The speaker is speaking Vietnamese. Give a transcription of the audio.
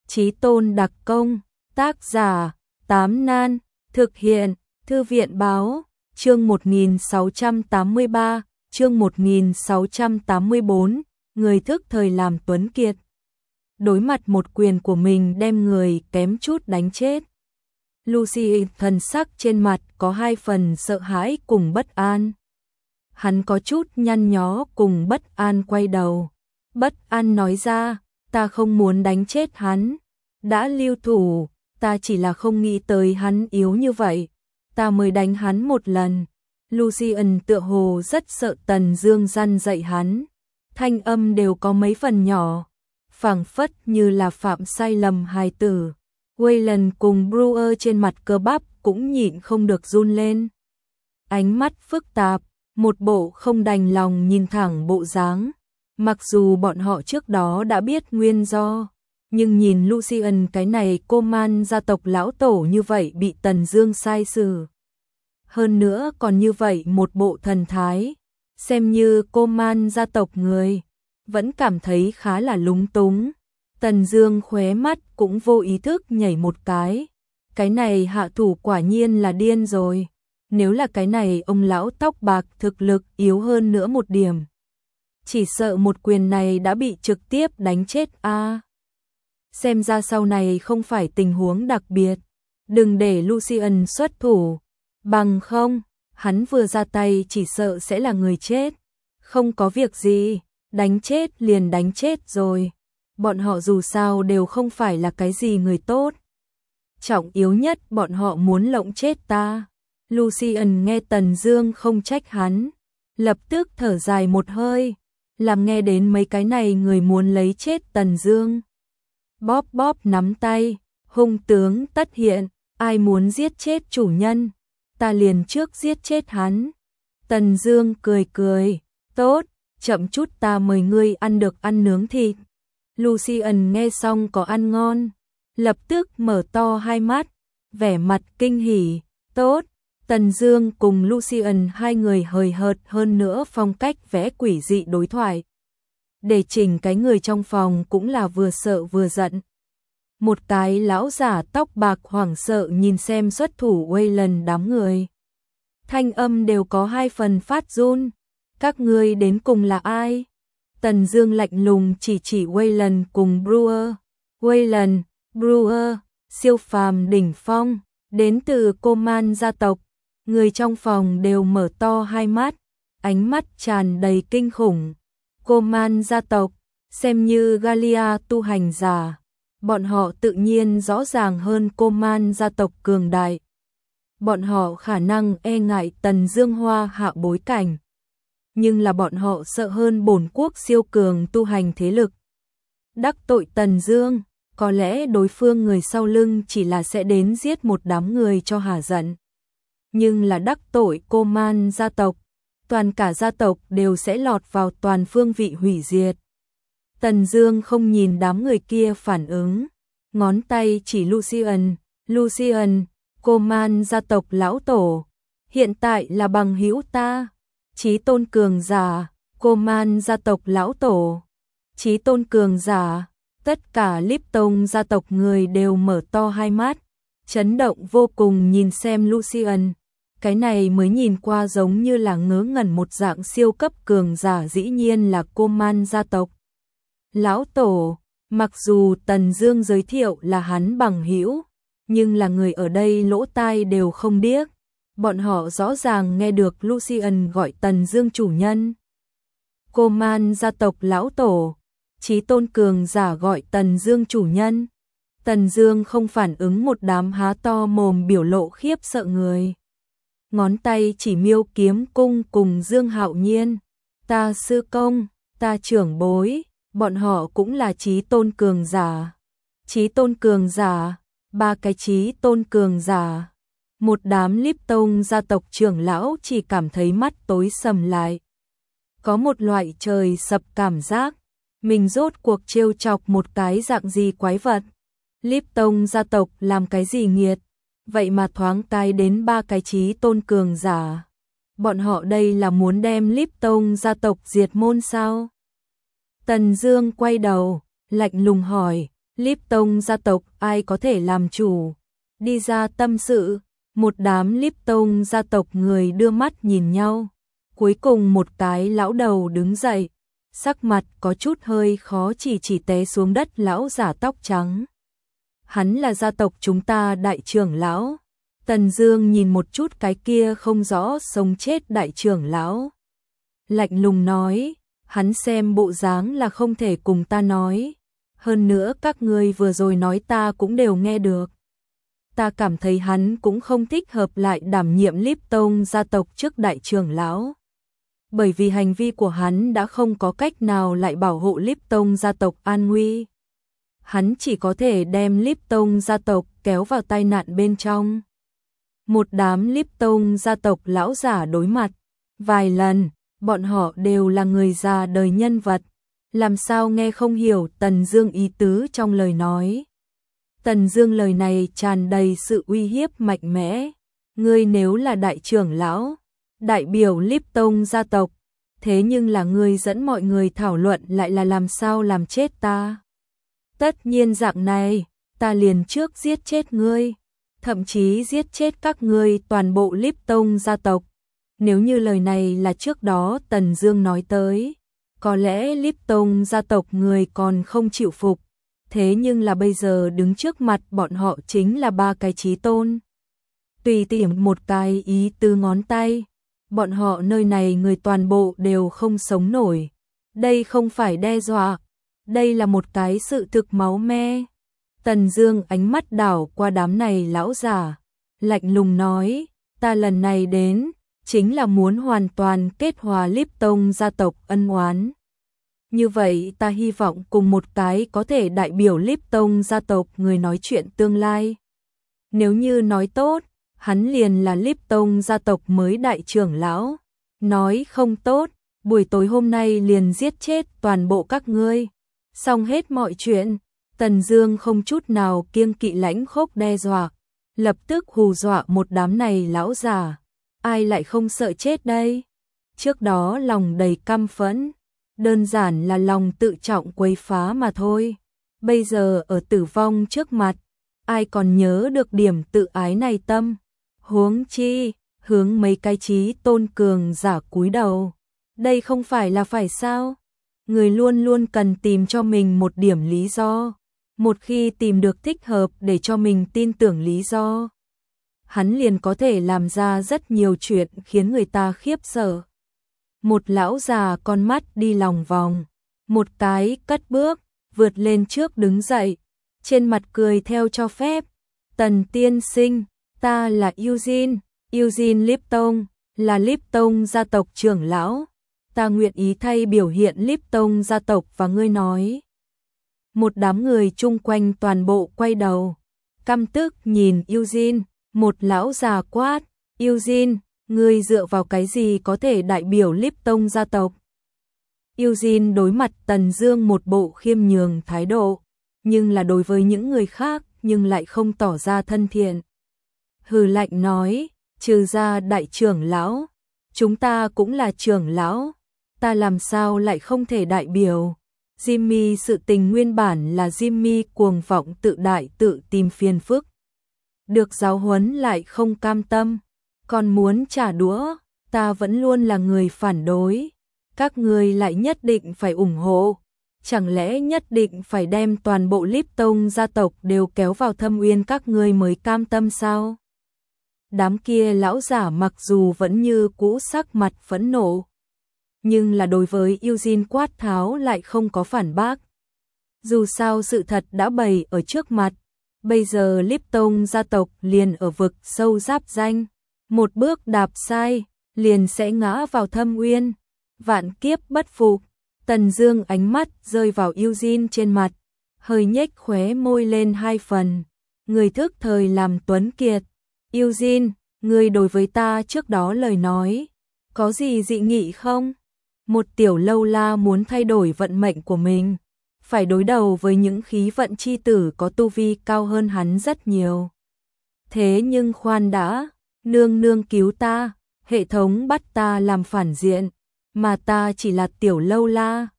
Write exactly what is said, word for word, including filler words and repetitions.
Chí tôn đặc công, tác giả, Tám Nan, thực hiện, Thư viện báo, chương một nghìn sáu trăm tám mươi ba, chương một nghìn sáu trăm tám mươi bốn, người thức thời làm tuấn kiệt. Đối mặt một quyền của mình đem người kém chút đánh chết. Lucy thần sắc trên mặt có hai phần sợ hãi cùng bất an. Hắn có chút nhăn nhó cùng bất an quay đầu. Bất an nói ra, ta không muốn đánh chết hắn. Đã lưu thủ, ta chỉ là không nghĩ tới hắn yếu như vậy. Ta mới đánh hắn một lần. Lucian tựa hồ rất sợ Tần Dương răn dạy hắn. Thanh âm đều có mấy phần nhỏ, phảng phất như là phạm sai lầm hài tử. Wayland cùng Brewer trên mặt cơ bắp cũng nhịn không được run lên. Ánh mắt phức tạp, một bộ không đành lòng nhìn thẳng bộ dáng. Mặc dù bọn họ trước đó đã biết nguyên do, nhưng nhìn Lucian cái này cô man gia tộc lão tổ như vậy bị Tần Dương sai xử. Hơn nữa còn như vậy một bộ thần thái, xem như cô man gia tộc người, vẫn cảm thấy khá là lúng túng. Tần Dương khóe mắt cũng vô ý thức nhảy một cái. Cái này hạ thủ quả nhiên là điên rồi. Nếu là cái này ông lão tóc bạc thực lực yếu hơn nữa một điểm, chỉ sợ một quyền này đã bị trực tiếp đánh chết a. À, xem ra sau này không phải tình huống đặc biệt, đừng để Lucian xuất thủ, bằng không, hắn vừa ra tay chỉ sợ sẽ là người chết. Không có việc gì, đánh chết liền đánh chết rồi. Bọn họ dù sao đều không phải là cái gì người tốt. Trọng yếu nhất bọn họ muốn lộng chết ta. Lucian nghe Tần Dương không trách hắn, lập tức thở dài một hơi, làm nghe đến mấy cái này người muốn lấy chết Tần Dương. Bóp bóp nắm tay, hung tướng tất hiện, ai muốn giết chết chủ nhân, ta liền trước giết chết hắn. Tần Dương cười cười, tốt, chậm chút ta mời ngươi ăn được ăn nướng thịt. Lucian nghe xong có ăn ngon, lập tức mở to hai mắt, vẻ mặt kinh hỉ, tốt. Tần Dương cùng Lucian hai người hời hợt hơn nữa phong cách vẽ quỷ dị đối thoại. Để chỉnh cái người trong phòng cũng là vừa sợ vừa giận. Một cái lão giả tóc bạc hoảng sợ nhìn xem xuất thủ Wayland đám người. Thanh âm đều có hai phần phát run. Các ngươi đến cùng là ai? Tần Dương lạnh lùng chỉ chỉ Wayland cùng Brewer. Wayland, Brewer, siêu phàm đỉnh phong, đến từ cô man gia tộc. Người trong phòng đều mở to hai mắt, ánh mắt tràn đầy kinh khủng. Cô man gia tộc, xem như Galia tu hành giả, bọn họ tự nhiên rõ ràng hơn cô man gia tộc cường đại. Bọn họ khả năng e ngại Tần Dương Hoa hạ bối cảnh, nhưng là bọn họ sợ hơn bổn quốc siêu cường tu hành thế lực. Đắc tội Tần Dương, có lẽ đối phương người sau lưng chỉ là sẽ đến giết một đám người cho hả giận. Nhưng là đắc tội cô man gia tộc, toàn cả gia tộc đều sẽ lọt vào toàn phương vị hủy diệt. Tần Dương không nhìn đám người kia phản ứng, ngón tay chỉ Lucian, Lucian, cô man gia tộc lão tổ, hiện tại là bằng hữu ta. Chí tôn cường giả, cô man gia tộc lão tổ, chí tôn cường giả. Tất cả Lipton gia tộc người đều mở to hai mắt, chấn động vô cùng nhìn xem Lucian. Cái này mới nhìn qua giống như là ngớ ngẩn một dạng siêu cấp cường giả, dĩ nhiên là cô man gia tộc lão tổ. Mặc dù Tần Dương giới thiệu là hắn bằng hữu, nhưng là người ở đây lỗ tai đều không điếc. Bọn họ rõ ràng nghe được Lucian gọi Tần Dương chủ nhân. Cô man gia tộc lão tổ, chí tôn cường giả gọi Tần Dương chủ nhân. Tần Dương không phản ứng, một đám há to mồm biểu lộ khiếp sợ người. Ngón tay chỉ Miêu Kiếm Cung cùng Dương Hạo Nhiên. Ta sư công, ta trưởng bối, bọn họ cũng là chí tôn cường giả. Chí tôn cường giả, ba cái chí tôn cường giả. Một đám Lipton gia tộc trưởng lão chỉ cảm thấy mắt tối sầm lại. Có một loại trời sập cảm giác, mình rốt cuộc trêu chọc một cái dạng gì quái vật. Lipton gia tộc làm cái gì nghiệt, vậy mà thoáng cái đến ba cái chí tôn cường giả. Bọn họ đây là muốn đem Lipton gia tộc diệt môn sao? Tần Dương quay đầu, lạnh lùng hỏi, Lipton gia tộc ai có thể làm chủ? Đi ra tâm sự. Một đám Lipton gia tộc người đưa mắt nhìn nhau. Cuối cùng một cái lão đầu đứng dậy, sắc mặt có chút hơi khó chỉ chỉ té xuống đất lão giả tóc trắng. Hắn là gia tộc chúng ta đại trưởng lão. Tần Dương nhìn một chút cái kia không rõ sống chết đại trưởng lão. Lạnh lùng nói, hắn xem bộ dáng là không thể cùng ta nói. Hơn nữa các ngươi vừa rồi nói ta cũng đều nghe được. Ta cảm thấy hắn cũng không thích hợp lại đảm nhiệm Lipton gia tộc trước đại trưởng lão. Bởi vì hành vi của hắn đã không có cách nào lại bảo hộ Lipton gia tộc an nguy. Hắn chỉ có thể đem Lipton gia tộc kéo vào tai nạn bên trong. Một đám Lipton gia tộc lão giả đối mặt. Vài lần, bọn họ đều là người già đời nhân vật. Làm sao nghe không hiểu Tần Dương ý tứ trong lời nói. Tần Dương lời này tràn đầy sự uy hiếp mạnh mẽ. Ngươi nếu là đại trưởng lão, đại biểu Lipton gia tộc, thế nhưng là ngươi dẫn mọi người thảo luận lại là làm sao làm chết ta. Tất nhiên dạng này, ta liền trước giết chết ngươi, thậm chí giết chết các ngươi toàn bộ Lipton gia tộc. Nếu như lời này là trước đó Tần Dương nói tới, có lẽ Lipton gia tộc người còn không chịu phục, thế nhưng là bây giờ đứng trước mặt bọn họ chính là ba cái chí tôn. Tùy tiện một cái ý tứ ngón tay, bọn họ nơi này người toàn bộ đều không sống nổi. Đây không phải đe dọa, đây là một cái sự thực máu me. Tần Dương ánh mắt đảo qua đám này lão già, lạnh lùng nói, ta lần này đến chính là muốn hoàn toàn kết hòa Lipton gia tộc ân oán. Như vậy ta hy vọng cùng một cái có thể đại biểu Lipton gia tộc người nói chuyện tương lai. Nếu như nói tốt, hắn liền là Lipton gia tộc mới đại trưởng lão. Nói không tốt, buổi tối hôm nay liền giết chết toàn bộ các ngươi. Xong hết mọi chuyện, Tần Dương không chút nào kiêng kỵ lãnh khốc đe dọa, lập tức hù dọa một đám này lão già. Ai lại không sợ chết đây? Trước đó lòng đầy căm phẫn, đơn giản là lòng tự trọng quấy phá mà thôi. Bây giờ ở tử vong trước mặt, ai còn nhớ được điểm tự ái này tâm? Huống chi, hướng mấy cái chí tôn cường giả cúi đầu. Đây không phải là phải sao? Người luôn luôn cần tìm cho mình một điểm lý do. Một khi tìm được thích hợp để cho mình tin tưởng lý do, hắn liền có thể làm ra rất nhiều chuyện khiến người ta khiếp sợ. Một lão già con mắt đi lòng vòng, một cái cất bước, vượt lên trước đứng dậy, trên mặt cười theo cho phép. Tần tiên sinh, ta là Eugene, Eugene Lipton, là Lipton gia tộc trưởng lão. Ta nguyện ý thay biểu hiện Lipton gia tộc và ngươi nói. Một đám người chung quanh toàn bộ quay đầu, căm tức nhìn Eugene, một lão già quát, Eugene, ngươi dựa vào cái gì có thể đại biểu Lipton gia tộc? Eugene đối mặt Tần Dương một bộ khiêm nhường thái độ, nhưng là đối với những người khác nhưng lại không tỏ ra thân thiện. Hừ lạnh nói, trừ ra đại trưởng lão, chúng ta cũng là trưởng lão, ta làm sao lại không thể đại biểu? Jimmy sự tình nguyên bản là Jimmy cuồng vọng tự đại tự tìm phiền phức. Được giáo huấn lại không cam tâm, còn muốn trả đũa, ta vẫn luôn là người phản đối. Các ngươi lại nhất định phải ủng hộ, chẳng lẽ nhất định phải đem toàn bộ Lipton gia tộc đều kéo vào thâm uyên các ngươi mới cam tâm sao? Đám kia lão giả mặc dù vẫn như cũ sắc mặt phẫn nộ, nhưng là đối với Eugene quát tháo lại không có phản bác. Dù sao sự thật đã bày ở trước mặt, bây giờ Lipton gia tộc liền ở vực sâu giáp danh, một bước đạp sai, liền sẽ ngã vào thâm uyên, vạn kiếp bất phục. Tần Dương ánh mắt rơi vào Eugene trên mặt, hơi nhếch khóe môi lên hai phần, người thức thời làm tuấn kiệt. Eugene, ngươi đối với ta trước đó lời nói, có gì dị nghị không? Một tiểu lâu la muốn thay đổi vận mệnh của mình, phải đối đầu với những khí vận chi tử có tu vi cao hơn hắn rất nhiều. Thế nhưng khoan đã, nương nương cứu ta, hệ thống bắt ta làm phản diện, mà ta chỉ là tiểu lâu la,